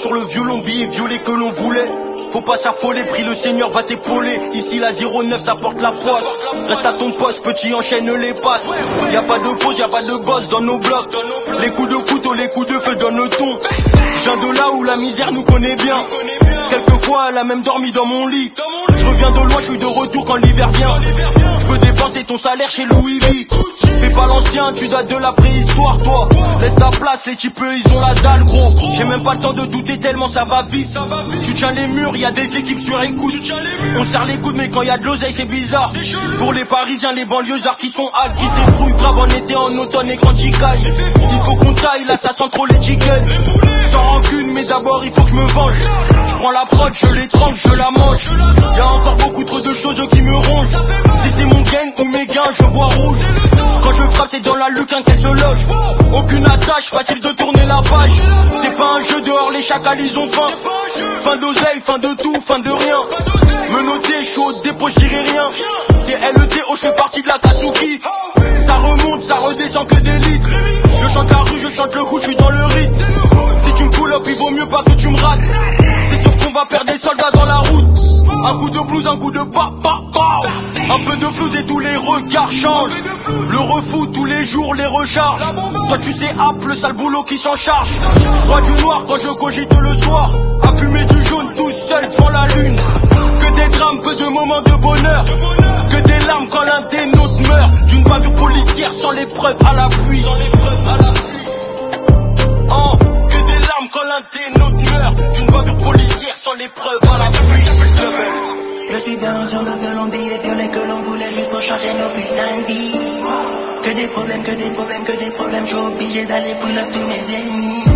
sur le violon, billet violet que l'on voulait. Faut pas s'affoler, prie le Seigneur va t'épauler. Ici la 09 ça porte la poisse. Reste à ton poste, petit enchaîne les passes. Y a pas de pause, y a pas de boss dans nos blocs. Les coups de couteau, les coups de feu donnent le ton. Je viens de là où la misère nous connaît bien. Quelquefois elle a même dormi dans mon lit. Je reviens de loin, je suis de retour quand l'hiver vient. Je peux dépenser ton salaire chez Louis V. Fais pas l'ancien, tu dates de la préhistoire toi. Laisse ta place, les types ils ont la dalle gros. J'ai même pas le temps de douter tellement ça va vite. Tu tiens les murs, y a des équipes sur écoute. On serre les coudes mais quand y a de l'oseille c'est bizarre. Pour les Parisiens, les banlieusards qui sont hâles, qui se débrouillent grave en été, en automne et quand il caille. Il faut qu'on taille, là ça sent trop les chickens. Sans rancune mais d'abord il faut que je me venge. Je prends la prod, je l'étrangle, je la mange. Y a encore beaucoup trop de choses qui me rongent. Si c'est mon gang ou mes gains, je vois rouge. Quand je frappe c'est dans la lucarne qu'elle se loge. Aucune attache, facile de tourner la page. C'est pas un jeu dehors, les chacals ils ont faim. Fin d'oseille, fin de tout, fin de rien. Menotté, chaud, dépôt, je dirais rien. C'est LETO, je fais partie de la Katsuki. Ça remonte, ça redescend que des litres. Je chante la rue, je chante le coup, je suis dans le rythme. Si tu me pull up, il vaut mieux pas que tu me rates. C'est sûr qu'on va perdre des soldats dans la route. Un coup de blues, un coup de pa. Un peu de flouze et tous les regards changent. Le refou tous les jours les recharge. Toi tu sais hop le sale boulot qui s'en charge. Je vois du noir quand je cogite le soir. À fumer du jaune tout seul devant la lune. Que des drames, peu de moments de bonheur. Que des larmes quand l'un des nôtres meurt. D'une bavure policière sans les preuves à la pluie. Oh, que des larmes quand l'un des nôtres meurt. D'une bavure policière sans les preuves à la pluie. Je suis violent sur le violon, billet violet que l'on voulait juste pour changer nos putains de vie. Que des problèmes, je suis obligé d'aller pull up tous mes ennemis.